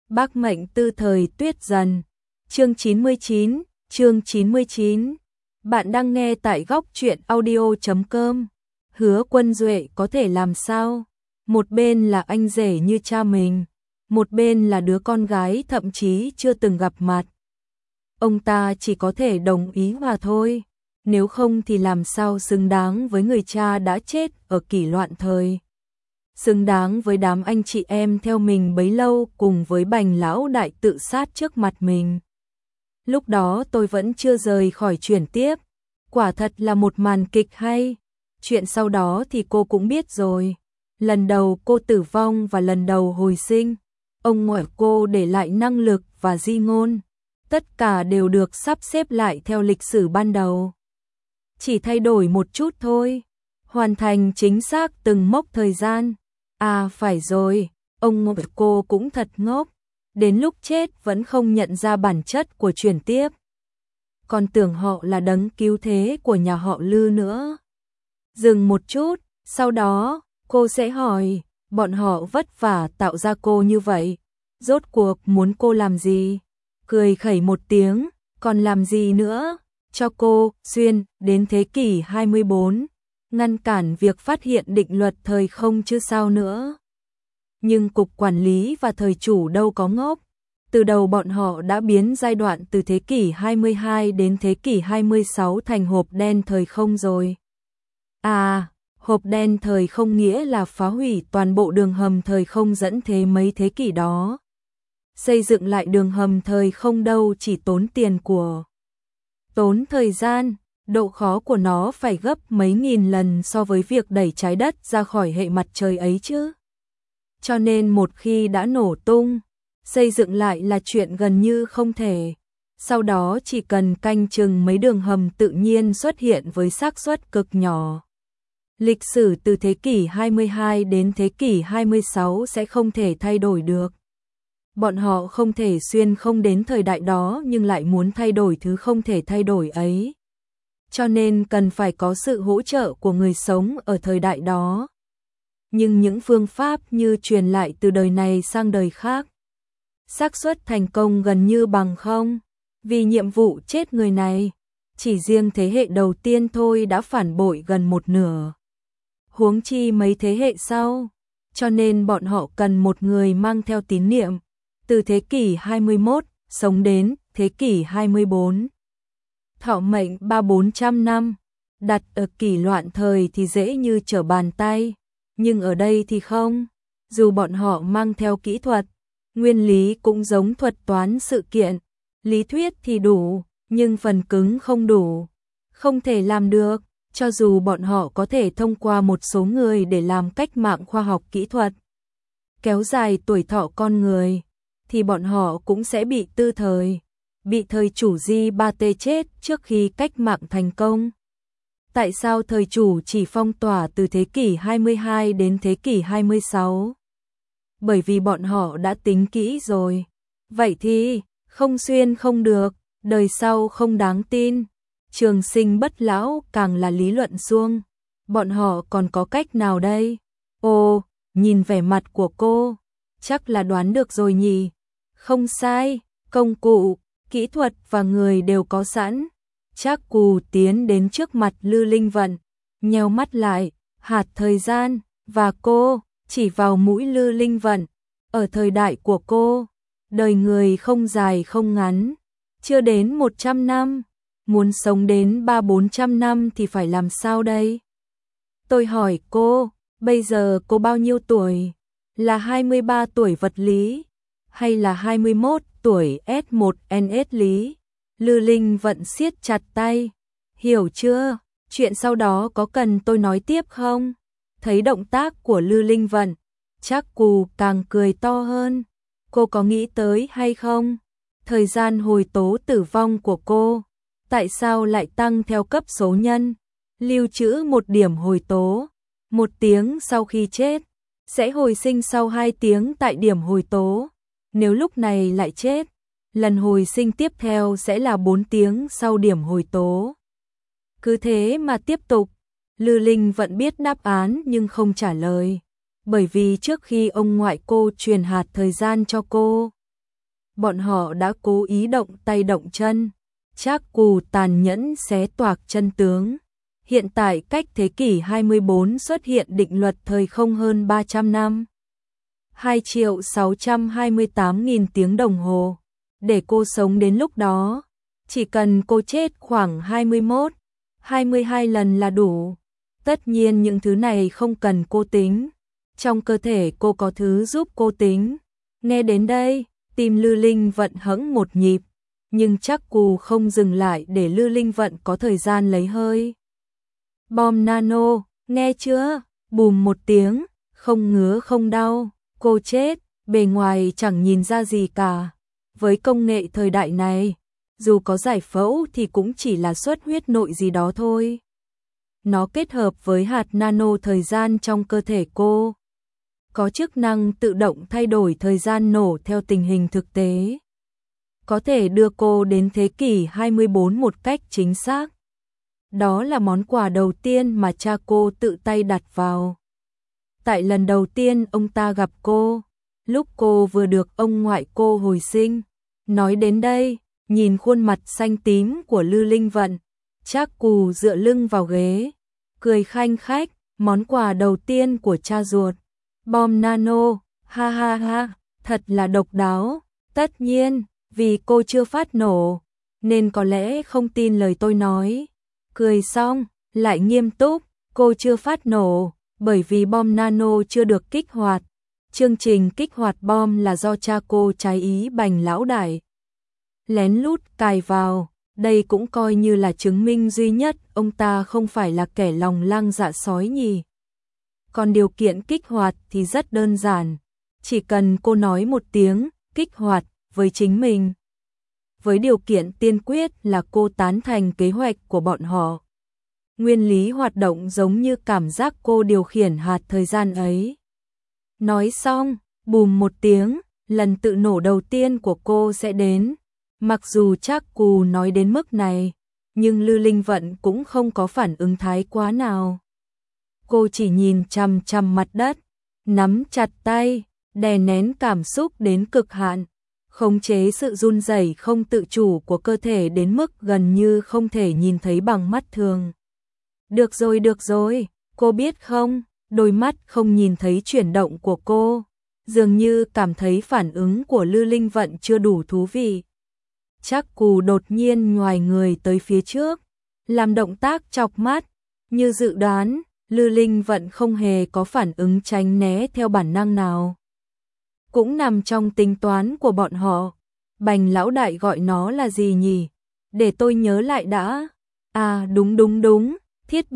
Bác mệnh tư thời tuyết dần. Chương 99. Bạn đang nghe tại góc truyện audio.com. Hứa Quân Duệ có thể làm sao? Một bên là anh rể như cha mình, một bên là đứa con gái thậm chí chưa từng gặp mặt. Ông ta chỉ có thể đồng ý mà thôi, nếu không thì làm sao xứng đáng với người cha đã chết ở kỷ loạn thời. Xứng đáng với đám anh chị em theo mình bấy lâu cùng với Bành lão đại tự sát trước mặt mình. Lúc đó tôi vẫn chưa rời khỏi chuyển tiếp, quả thật là một màn kịch hay. Chuyện sau đó thì cô cũng biết rồi. Lần đầu cô tử vong và lần đầu hồi sinh, ông ngoại cô để lại năng lực và di ngôn. Tất cả đều được sắp xếp lại theo lịch sử ban đầu. Chỉ thay đổi một chút thôi, hoàn thành chính xác từng mốc thời gian. À phải rồi, ông ngoại cô cũng thật ngốc, đến lúc chết vẫn không nhận ra bản chất của chuyển tiếp. Còn tưởng họ là đấng cứu thế của nhà họ Lư nữa. Dừng một chút, sau đó, cô sẽ hỏi, bọn họ vất vả tạo ra cô như vậy, rốt cuộc muốn cô làm gì? Cười khẩy một tiếng, còn làm gì nữa? Cho cô, xuyên, đến thế kỷ 24, ngăn cản việc phát hiện định luật thời không chứ sao nữa. Nhưng cục quản lý và thời chủ đâu có ngốc. Từ đầu bọn họ đã biến giai đoạn từ thế kỷ 22 đến thế kỷ 26 thành hộp đen thời không rồi. À, hộp đen thời không nghĩa là phá hủy toàn bộ đường hầm thời không dẫn thế mấy thế kỷ đó. Xây dựng lại đường hầm thời không đâu chỉ tốn tiền của. Tốn thời gian, độ khó của nó phải gấp mấy nghìn lần so với việc đẩy trái đất ra khỏi hệ mặt trời ấy chứ. Cho nên một khi đã nổ tung, xây dựng lại là chuyện gần như không thể. Sau đó chỉ cần canh chừng mấy đường hầm tự nhiên xuất hiện với xác suất cực nhỏ. Lịch sử từ thế kỷ 22 đến thế kỷ 26 sẽ không thể thay đổi được. Bọn họ không thể xuyên không đến thời đại đó nhưng lại muốn thay đổi thứ không thể thay đổi ấy. Cho nên cần phải có sự hỗ trợ của người sống ở thời đại đó. Nhưng những phương pháp như truyền lại từ đời này sang đời khác, xác suất thành công gần như bằng không. Vì nhiệm vụ chết người này, chỉ riêng thế hệ đầu tiên thôi đã phản bội gần một nửa. Huống chi mấy thế hệ sau, cho nên bọn họ cần một người mang theo tín niệm, từ thế kỷ 21, sống đến thế kỷ 24. Thọ mệnh 300-400 năm, đặt ở kỷ loạn thời thì dễ như trở bàn tay, nhưng ở đây thì không. Dù bọn họ mang theo kỹ thuật, nguyên lý cũng giống thuật toán sự kiện, lý thuyết thì đủ, nhưng phần cứng không đủ, không thể làm được. Cho dù bọn họ có thể thông qua một số người để làm cách mạng khoa học kỹ thuật, kéo dài tuổi thọ con người, thì bọn họ cũng sẽ bị tư thời, bị thời chủ Di-ba-tê chết trước khi cách mạng thành công. Tại sao thời chủ chỉ phong tỏa từ thế kỷ 22 đến thế kỷ 26? Bởi vì bọn họ đã tính kỹ rồi. Vậy thì, không xuyên không được, đời sau không đáng tin. Trường sinh bất lão càng là lý luận suông. Bọn họ còn có cách nào đây? Ồ, nhìn vẻ mặt của cô, chắc là đoán được rồi nhỉ? Không sai, công cụ, kỹ thuật và người đều có sẵn. Trác Cù tiến đến trước mặt Lư Linh Vận, nheo mắt lại, hạt thời gian, và cô chỉ vào mũi Lư Linh Vận. Ở thời đại của cô, đời người không dài không ngắn, chưa đến 100 năm. Muốn sống đến 300-400 năm thì phải làm sao đây? Tôi hỏi cô, bây giờ cô bao nhiêu tuổi? Là 23 tuổi vật lý? Hay là 21 tuổi S1NS lý? Lư Linh Vận siết chặt tay. Hiểu chưa? Chuyện sau đó có cần tôi nói tiếp không? Thấy động tác của Lư Linh Vận, Trác Cù càng cười to hơn. Cô có nghĩ tới hay không? Thời gian hồi tố tử vong của cô, tại sao lại tăng theo cấp số nhân? Lưu trữ một điểm hồi tố, 1 tiếng sau khi chết, sẽ hồi sinh sau 2 tiếng tại điểm hồi tố. Nếu lúc này lại chết, lần hồi sinh tiếp theo sẽ là 4 tiếng sau điểm hồi tố. Cứ thế mà tiếp tục. Lư Linh vẫn biết đáp án nhưng không trả lời. Bởi vì trước khi ông ngoại cô truyền hạt thời gian cho cô, bọn họ đã cố ý động tay động chân. Trác Cù tàn nhẫn xé toạc chân tướng. Hiện tại cách thế kỷ 24 xuất hiện định luật thời không hơn 300 năm. 2.628.000 tiếng đồng hồ. Để cô sống đến lúc đó, chỉ cần cô chết khoảng 21, 22 lần là đủ. Tất nhiên những thứ này không cần cô tính. Trong cơ thể cô có thứ giúp cô tính. Nghe đến đây, tim Lư Linh Vận hẫng một nhịp. Nhưng Trác Cù không dừng lại để Lư Linh Vận có thời gian lấy hơi. Bom nano, nghe chưa? Bùm một tiếng, không ngứa không đau. Cô chết, bề ngoài chẳng nhìn ra gì cả. Với công nghệ thời đại này, dù có giải phẫu thì cũng chỉ là xuất huyết nội gì đó thôi. Nó kết hợp với hạt nano thời gian trong cơ thể cô, có chức năng tự động thay đổi thời gian nổ theo tình hình thực tế. Có thể đưa cô đến thế kỷ 24 một cách chính xác. Đó là món quà đầu tiên mà cha cô tự tay đặt vào. Tại lần đầu tiên ông ta gặp cô, lúc cô vừa được ông ngoại cô hồi sinh. Nói đến đây, nhìn khuôn mặt xanh tím của Lư Linh Vận, Trác Cù dựa lưng vào ghế, cười khanh khách, món quà đầu tiên của cha ruột. Bom nano, ha ha ha, thật là độc đáo. Tất nhiên, vì cô chưa phát nổ, nên có lẽ không tin lời tôi nói. Cười xong, lại nghiêm túc, cô chưa phát nổ, bởi vì bom nano chưa được kích hoạt. Chương trình kích hoạt bom là do cha cô trái ý Bành lão đại lén lút cài vào, đây cũng coi như là chứng minh duy nhất ông ta không phải là kẻ lòng lang dạ sói nhỉ. Còn điều kiện kích hoạt thì rất đơn giản, chỉ cần cô nói một tiếng kích hoạt với chính mình. Với điều kiện tiên quyết là cô tán thành kế hoạch của bọn họ. Nguyên lý hoạt động giống như cảm giác cô điều khiển hạt thời gian ấy. Nói xong, bùm một tiếng, lần tự nổ đầu tiên của cô sẽ đến. Mặc dù Trác Cù nói đến mức này, nhưng Lư Linh Vận cũng không có phản ứng thái quá nào. Cô chỉ nhìn chằm chằm mặt đất, nắm chặt tay, đè nén cảm xúc đến cực hạn, khống chế sự run rẩy không tự chủ của cơ thể đến mức gần như không thể nhìn thấy bằng mắt thường. Được rồi, cô biết không, đôi mắt không nhìn thấy chuyển động của cô, dường như cảm thấy phản ứng của Lư Linh Vận chưa đủ thú vị. Trác Cù đột nhiên nhoài người tới phía trước, làm động tác chọc mắt, như dự đoán, Lư Linh Vận không hề có phản ứng tránh né theo bản năng nào. Cũng nằm trong tính toán của bọn họ. Bành lão đại gọi nó là gì nhỉ? Để tôi nhớ lại đã. À đúng, thiết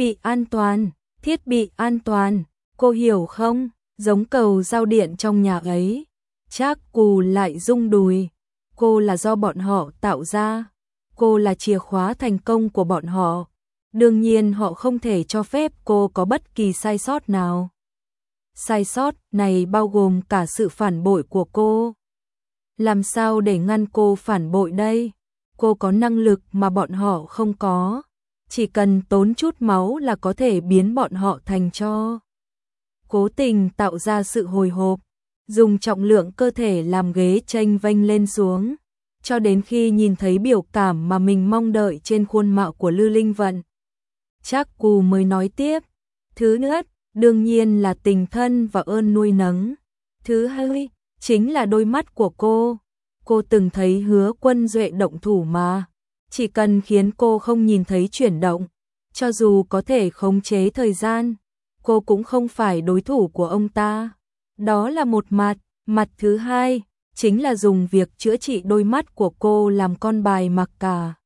bị an toàn, cô hiểu không? Giống cầu giao điện trong nhà ấy. Trác Cù lại rung đùi. Cô là do bọn họ tạo ra. Cô là chìa khóa thành công của bọn họ. Đương nhiên họ không thể cho phép cô có bất kỳ sai sót nào. Sai sót này bao gồm cả sự phản bội của cô. Làm sao để ngăn cô phản bội đây? Cô có năng lực mà bọn họ không có. Chỉ cần tốn chút máu là có thể biến bọn họ thành tro. Cố tình tạo ra sự hồi hộp, dùng trọng lượng cơ thể làm ghế chênh vênh lên xuống, cho đến khi nhìn thấy biểu cảm mà mình mong đợi trên khuôn mặt của Lư Linh Vận. Trác Cù mới nói tiếp, thứ nhất, đương nhiên là tình thân và ơn nuôi nấng. Thứ hai, chính là đôi mắt của cô. Cô từng thấy Hứa Quân Duệ động thủ mà. Chỉ cần khiến cô không nhìn thấy chuyển động, cho dù có thể khống chế thời gian, cô cũng không phải đối thủ của ông ta. Đó là một mặt. Mặt thứ hai, chính là dùng việc chữa trị đôi mắt của cô làm con bài mặc cả.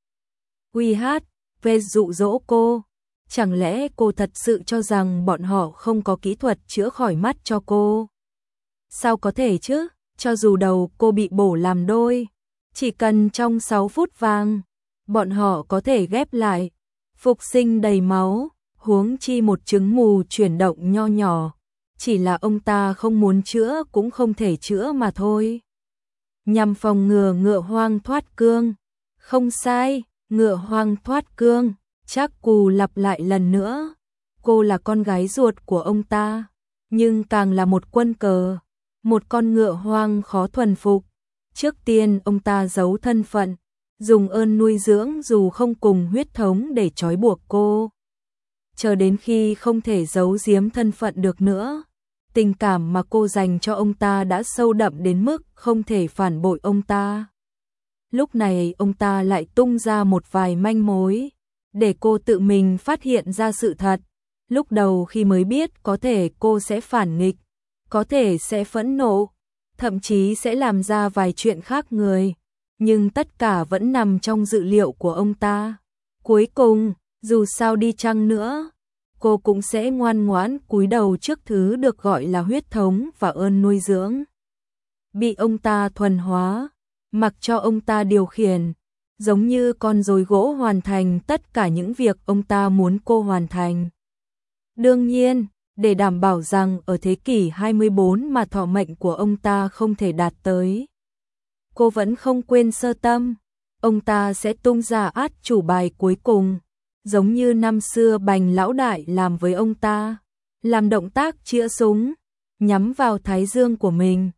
về dụ dỗ cô. Chẳng lẽ cô thật sự cho rằng bọn họ không có kỹ thuật chữa khỏi mắt cho cô? Sao có thể chứ, cho dù đầu cô bị bổ làm đôi, chỉ cần trong 6 phút vàng, bọn họ có thể ghép lại, phục sinh đầy máu, huống chi một trứng mù chuyển động nho nhỏ. Chỉ là ông ta không muốn chữa cũng không thể chữa mà thôi. Nhằm phòng ngừa ngựa hoang thoát cương. Không sai, ngựa hoang thoát cương. Trác Cù lặp lại lần nữa. Cô là con gái ruột của ông ta, nhưng càng là một quân cờ, một con ngựa hoang khó thuần phục. Trước tiên ông ta giấu thân phận, dùng ơn nuôi dưỡng dù không cùng huyết thống để trói buộc cô. Chờ đến khi không thể giấu giếm thân phận được nữa, tình cảm mà cô dành cho ông ta đã sâu đậm đến mức không thể phản bội ông ta. Lúc này ông ta lại tung ra một vài manh mối, để cô tự mình phát hiện ra sự thật. Lúc đầu khi mới biết có thể cô sẽ phản nghịch, có thể sẽ phẫn nộ, thậm chí sẽ làm ra vài chuyện khác người, nhưng tất cả vẫn nằm trong dự liệu của ông ta. Cuối cùng, dù sao đi chăng nữa, cô cũng sẽ ngoan ngoãn cúi đầu trước thứ được gọi là huyết thống và ơn nuôi dưỡng. Bị ông ta thuần hóa, mặc cho ông ta điều khiển, giống như con rối gỗ hoàn thành tất cả những việc ông ta muốn cô hoàn thành. Đương nhiên, để đảm bảo rằng ở thế kỷ 24 mà thọ mệnh của ông ta không thể đạt tới, cô vẫn không quên sơ tâm, ông ta sẽ tung ra át chủ bài cuối cùng, giống như năm xưa Bành lão đại làm với ông ta, làm động tác chĩa súng, nhắm vào thái dương của mình,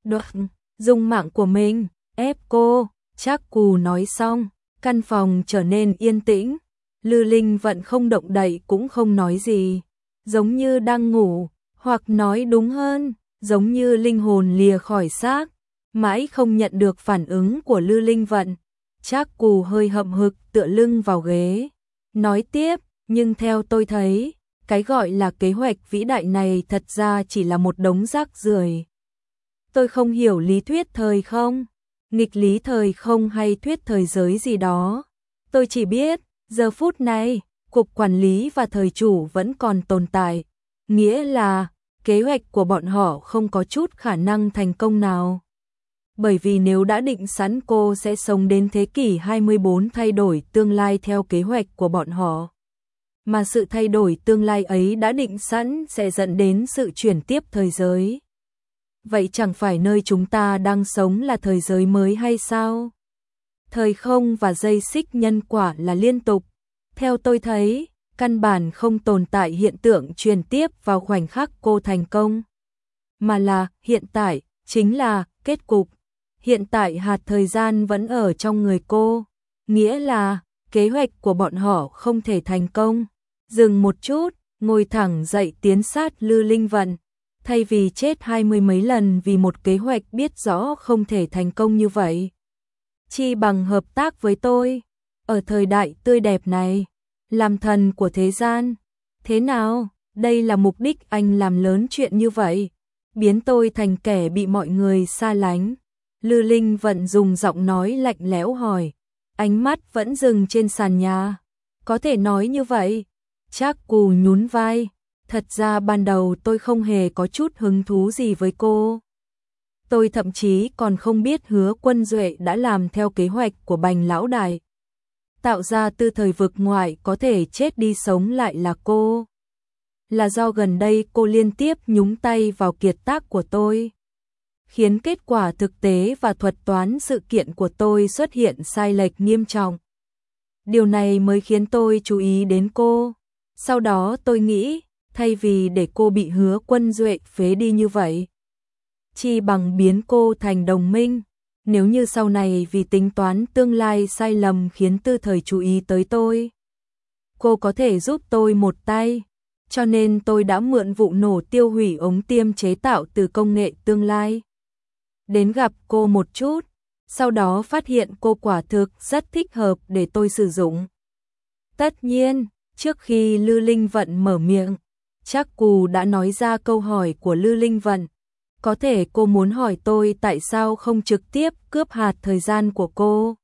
dùng mạng của mình, ép cô. Trác Cù nói xong, căn phòng trở nên yên tĩnh, Lư Linh Vận không động đậy cũng không nói gì, giống như đang ngủ, hoặc nói đúng hơn, giống như linh hồn lìa khỏi xác, mãi không nhận được phản ứng của Lư Linh Vận. Trác Cù hơi hậm hực tựa lưng vào ghế, nói tiếp, nhưng theo tôi thấy, cái gọi là kế hoạch vĩ đại này thật ra chỉ là một đống rác rưởi. Tôi không hiểu lý thuyết thời không, nghịch lý thời không hay thuyết thời giới gì đó. Tôi chỉ biết, giờ phút này, cục quản lý và thời chủ vẫn còn tồn tại. Nghĩa là, kế hoạch của bọn họ không có chút khả năng thành công nào. Bởi vì nếu đã định sẵn cô sẽ sống đến thế kỷ 24 thay đổi tương lai theo kế hoạch của bọn họ, mà sự thay đổi tương lai ấy đã định sẵn sẽ dẫn đến sự chuyển tiếp thời giới. Vậy chẳng phải nơi chúng ta đang sống là thời giới mới hay sao? Thời không và dây xích nhân quả là liên tục. Theo tôi thấy, căn bản không tồn tại hiện tượng truyền tiếp vào khoảnh khắc cô thành công, mà là hiện tại, chính là kết cục. Hiện tại hạt thời gian vẫn ở trong người cô, nghĩa là kế hoạch của bọn họ không thể thành công. Dừng một chút, ngồi thẳng dậy tiến sát Lư Linh Vận, thay vì chết 20 mấy lần vì một kế hoạch biết rõ không thể thành công như vậy. Chi bằng hợp tác với tôi, ở thời đại tươi đẹp này, làm thần của thế gian. Thế nào, đây là mục đích anh làm lớn chuyện như vậy, biến tôi thành kẻ bị mọi người xa lánh. Lư Linh Vận dùng giọng nói lạnh lẽo hỏi, ánh mắt vẫn dừng trên sàn nhà. Có thể nói như vậy. Trác Cù nhún vai, thật ra ban đầu tôi không hề có chút hứng thú gì với cô. Tôi thậm chí còn không biết Hứa Quân Duệ đã làm theo kế hoạch của Bành lão đại, tạo ra Tư Thời vực ngoại có thể chết đi sống lại là cô. Là do gần đây cô liên tiếp nhúng tay vào kiệt tác của tôi, khiến kết quả thực tế và thuật toán sự kiện của tôi xuất hiện sai lệch nghiêm trọng. Điều này mới khiến tôi chú ý đến cô. Sau đó tôi nghĩ, thay vì để cô bị Hứa Quân Duệ phế đi như vậy, chi bằng biến cô thành đồng minh. Nếu như sau này vì tính toán tương lai sai lầm khiến Tư Thời chú ý tới tôi, cô có thể giúp tôi một tay. Cho nên tôi đã mượn vụ nổ tiêu hủy ống tiêm chế tạo từ công nghệ tương lai, đến gặp cô một chút, sau đó phát hiện cô quả thực rất thích hợp để tôi sử dụng. Tất nhiên, trước khi Lư Linh Vận mở miệng, Trác Cù đã nói ra câu hỏi của Lư Linh Vận. Có thể cô muốn hỏi tôi tại sao không trực tiếp cướp hạt thời gian của cô.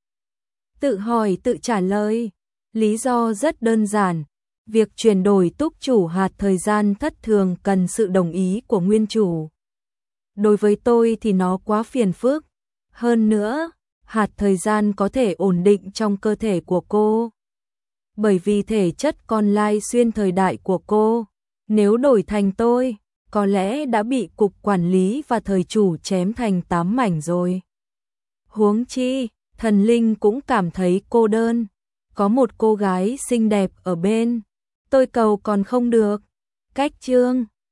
Tự hỏi tự trả lời. Lý do rất đơn giản. Việc chuyển đổi túc chủ hạt thời gian thất thường cần sự đồng ý của nguyên chủ. Đối với tôi thì nó quá phiền phức. Hơn nữa, hạt thời gian có thể ổn định trong cơ thể của cô. Bởi vì thể chất con lai xuyên thời đại của cô, nếu đổi thành tôi, có lẽ đã bị cục quản lý và thời chủ chém thành 8 mảnh rồi. Huống chi, thần linh cũng cảm thấy cô đơn. Có một cô gái xinh đẹp ở bên, tôi cầu còn không được. Cách chương